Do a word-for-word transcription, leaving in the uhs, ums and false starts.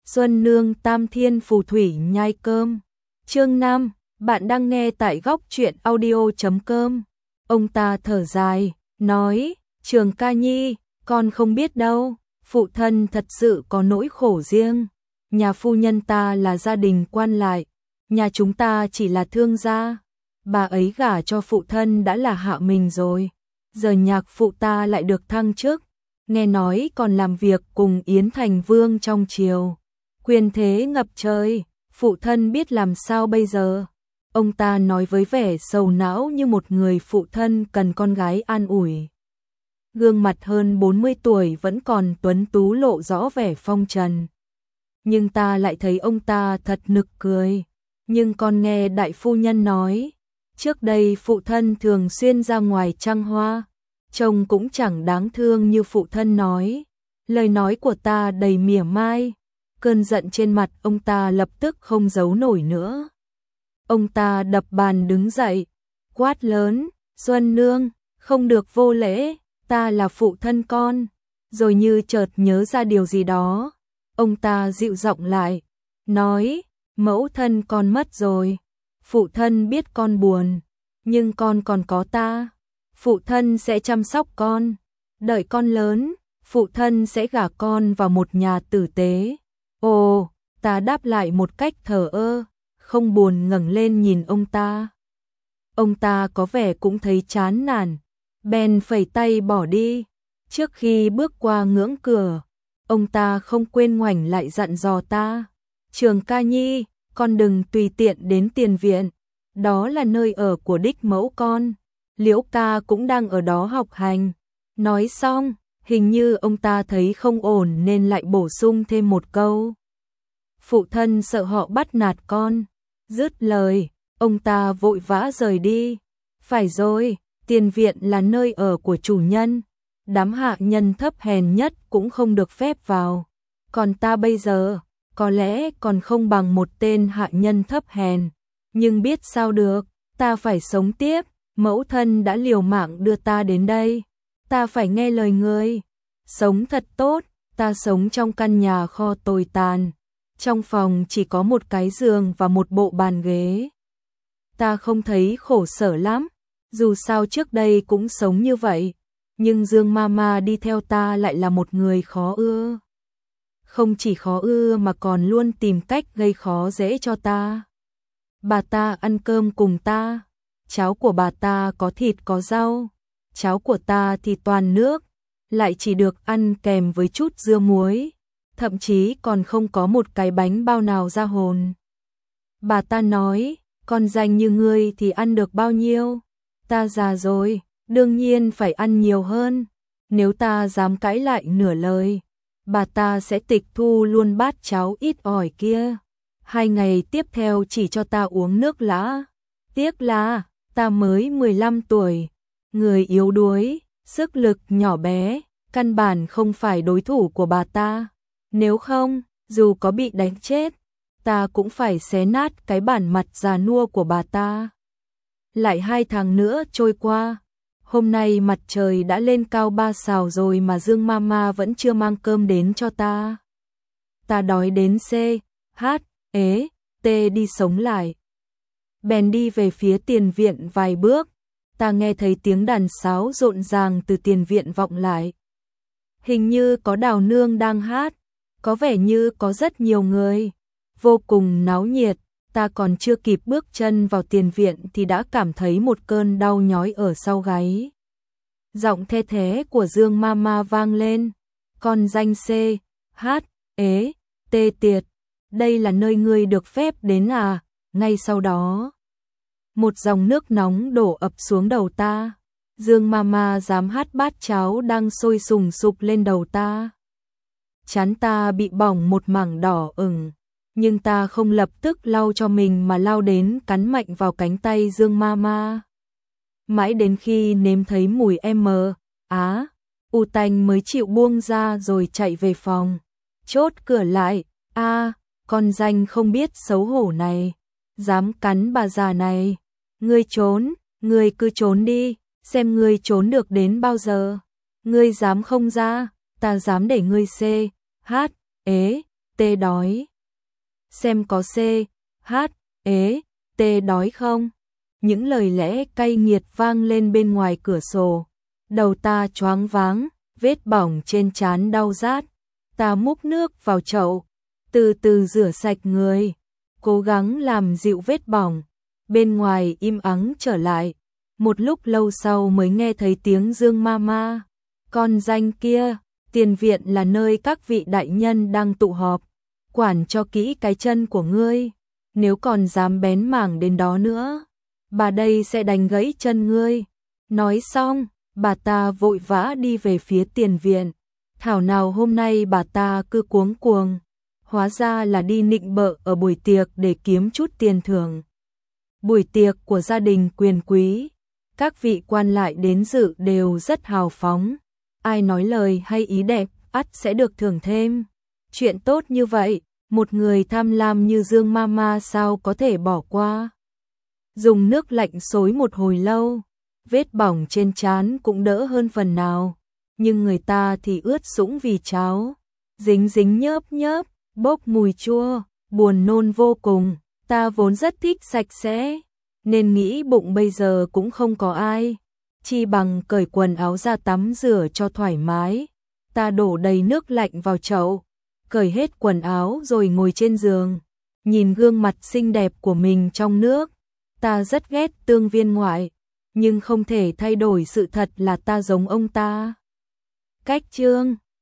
Xuân Nương Tam Thiên Phù Thủy nhai cơm. Chương năm, bạn đang nghe tại góc truyện audio chấm com. Ông ta thở dài, nói, Trường Ca Nhi, con không biết đâu, phụ thân thật sự có nỗi khổ riêng. Nhà phu nhân ta là gia đình quan lại, nhà chúng ta chỉ là thương gia. Bà ấy gả cho phụ thân đã là hạ mình rồi, giờ nhạc phụ ta lại được thăng chức, nghe nói còn làm việc cùng Yến Thành Vương trong triều. Quyền thế ngập trời, phụ thân biết làm sao bây giờ? Ông ta nói với vẻ sầu não như một người phụ thân cần con gái an ủi. Gương mặt hơn bốn mươi tuổi vẫn còn tuấn tú lộ rõ vẻ phong trần. Nhưng ta lại thấy ông ta thật nực cười. Nhưng con nghe đại phu nhân nói, trước đây phụ thân thường xuyên ra ngoài trăng hoa, trông cũng chẳng đáng thương như phụ thân nói. Lời nói của ta đầy mỉa mai, cơn giận trên mặt ông ta lập tức không giấu nổi nữa. Ông ta đập bàn đứng dậy, quát lớn, Xuân Nương, không được vô lễ, ta là phụ thân con. Rồi như chợt nhớ ra điều gì đó, ông ta dịu giọng lại, nói, mẫu thân con mất rồi, phụ thân biết con buồn, nhưng con còn có ta, phụ thân sẽ chăm sóc con, đợi con lớn, phụ thân sẽ gả con vào một nhà tử tế. Ồ, ta đáp lại một cách thờ ơ, không buồn ngẩng lên nhìn ông ta. Ông ta có vẻ cũng thấy chán nản, bèn phẩy tay bỏ đi. Trước khi bước qua ngưỡng cửa, ông ta không quên ngoảnh lại dặn dò ta, Trường Ca Nhi, con đừng tùy tiện đến tiền viện, đó là nơi ở của đích mẫu con, Liễu ca cũng đang ở đó học hành. Nói xong, hình như ông ta thấy không ổn nên lại bổ sung thêm một câu, phụ thân sợ họ bắt nạt con. Dứt lời, ông ta vội vã rời đi. Phải rồi, tiền viện là nơi ở của chủ nhân, đám hạ nhân thấp hèn nhất cũng không được phép vào. Còn ta bây giờ, có lẽ còn không bằng một tên hạ nhân thấp hèn, nhưng biết sao được, ta phải sống tiếp, mẫu thân đã liều mạng đưa ta đến đây, ta phải nghe lời người. Sống thật tốt, ta sống trong căn nhà kho tồi tàn, trong phòng chỉ có một cái giường và một bộ bàn ghế. Ta không thấy khổ sở lắm, dù sao trước đây cũng sống như vậy, nhưng Dương Mama đi theo ta lại là một người khó ưa. Không chỉ khó ưa mà còn luôn tìm cách gây khó dễ cho ta. Bà ta ăn cơm cùng ta, cháo của bà ta có thịt có rau, cháo của ta thì toàn nước, lại chỉ được ăn kèm với chút dưa muối, thậm chí còn không có một cái bánh bao nào ra hồn. Bà ta nói, con danh như ngươi thì ăn được bao nhiêu? Ta già rồi, đương nhiên phải ăn nhiều hơn. Nếu ta dám cãi lại nửa lời, bà ta sẽ tịch thu luôn bát cháo ít ỏi kia. Hai ngày tiếp theo chỉ cho ta uống nước lã. Tiếc là, ta mới mười lăm tuổi, người yếu đuối, sức lực nhỏ bé, căn bản không phải đối thủ của bà ta. Nếu không, dù có bị đánh chết, ta cũng phải xé nát cái bản mặt già nua của bà ta. Lại hai tháng nữa trôi qua, hôm nay mặt trời đã lên cao ba sào rồi mà Dương Mama vẫn chưa mang cơm đến cho ta. Ta đói đến C, H, ế, T đi sống lại. Bèn đi về phía tiền viện vài bước, ta nghe thấy tiếng đàn sáo rộn ràng từ tiền viện vọng lại. Hình như có đào nương đang hát, có vẻ như có rất nhiều người, vô cùng náo nhiệt. Ta còn chưa kịp bước chân vào tiền viện thì đã cảm thấy một cơn đau nhói ở sau gáy. Giọng the thé của Dương Mama vang lên, con danh C, H, ế, T tiệt, đây là nơi ngươi được phép đến à? Ngay sau đó, một dòng nước nóng đổ ập xuống đầu ta. Dương Mama dám hát bát cháo đang sôi sùng sục lên đầu ta. Trán ta bị bỏng một mảng đỏ ửng, nhưng ta không lập tức lau cho mình mà lao đến cắn mạnh vào cánh tay Dương Mama. Mãi đến khi nếm thấy mùi M, á, u tanh mới chịu buông ra rồi chạy về phòng. Chốt cửa lại, a, con danh không biết xấu hổ này, dám cắn bà già này. Ngươi trốn, ngươi cứ trốn đi, xem ngươi trốn được đến bao giờ. Ngươi dám không ra, ta dám để ngươi C, H, ế, T đói. Xem có C, H, ế, T đói không? Những lời lẽ cay nghiệt vang lên bên ngoài cửa sổ. Đầu ta choáng váng, vết bỏng trên trán đau rát. Ta múc nước vào chậu, từ từ rửa sạch người, cố gắng làm dịu vết bỏng. Bên ngoài im ắng trở lại. Một lúc lâu sau mới nghe thấy tiếng Dương Mama. Con danh kia, tiền viện là nơi các vị đại nhân đang tụ họp. Quản cho kỹ cái chân của ngươi. Nếu còn dám bén mảng đến đó nữa, bà đây sẽ đánh gãy chân ngươi. Nói xong, bà ta vội vã đi về phía tiền viện. Thảo nào hôm nay bà ta cứ cuống cuồng. Hóa ra là đi nịnh bợ ở buổi tiệc để kiếm chút tiền thưởng. Buổi tiệc của gia đình quyền quý, các vị quan lại đến dự đều rất hào phóng. Ai nói lời hay ý đẹp, ắt sẽ được thưởng thêm. Chuyện tốt như vậy, một người tham lam như Dương Mama sao có thể bỏ qua. Dùng nước lạnh xối một hồi lâu, vết bỏng trên trán cũng đỡ hơn phần nào. Nhưng người ta thì ướt sũng vì cháo, dính dính nhớp nhớp, bốc mùi chua, buồn nôn vô cùng. Ta vốn rất thích sạch sẽ, nên nghĩ bụng bây giờ cũng không có ai. Chi bằng cởi quần áo ra tắm rửa cho thoải mái. Ta đổ đầy nước lạnh vào chậu, cởi hết quần áo rồi ngồi trên giường. Nhìn gương mặt xinh đẹp của mình trong nước. Ta rất ghét Tương Viên ngoại, nhưng không thể thay đổi sự thật là ta giống ông ta. Cách chương